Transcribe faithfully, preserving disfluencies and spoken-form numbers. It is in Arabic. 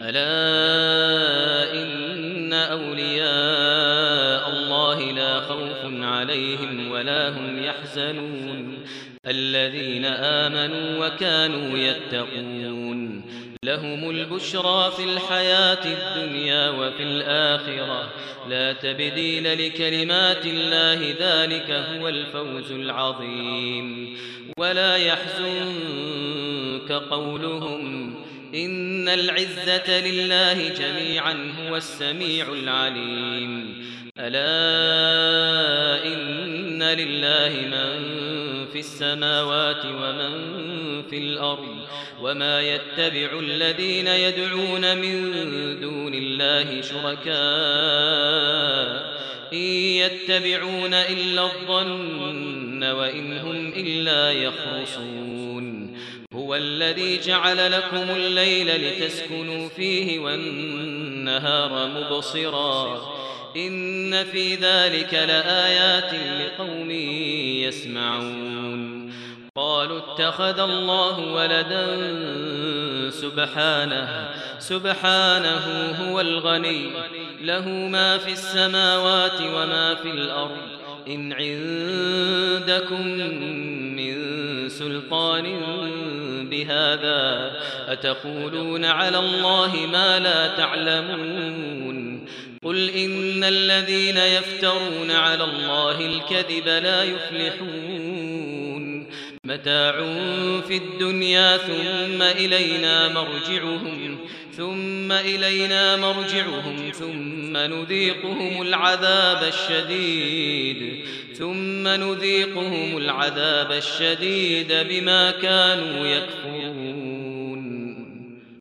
ألا إن أولياء الله لا خوف عليهم ولا هم يحزنون الذين آمنوا وكانوا يتقون لهم البشرى في الحياة الدنيا وفي الآخرة لا تبديل لكلمات الله ذلك هو الفوز العظيم ولا يحزنك قولهم إن العزة لله جميعا هو السميع العليم ألا إن لله من في السماوات ومن في الأرض وما يتبع الذين يدعون من دون الله شركاء إن يتبعون إلا الظن وإن هم إلا يخرصون هو الذي جعل لكم الليل لتسكنوا فيه والنهار مبصرا إن في ذلك لآيات لقوم يسمعون قالوا اتخذ الله ولدا سبحانه سبحانه هو الغني له ما في السماوات وما في الأرض إن عندكم من سلطان بهذا أتقولون على الله ما لا تعلمون قل إن الذين يفترون على الله الكذب لا يفلحون متاع في الدنيا ثم إلينا مرجعهم ثم إلينا مرجعهم ثم نذيقهم العذاب الشديد ثم نذيقهم العذاب الشديد بما كانوا يكفرون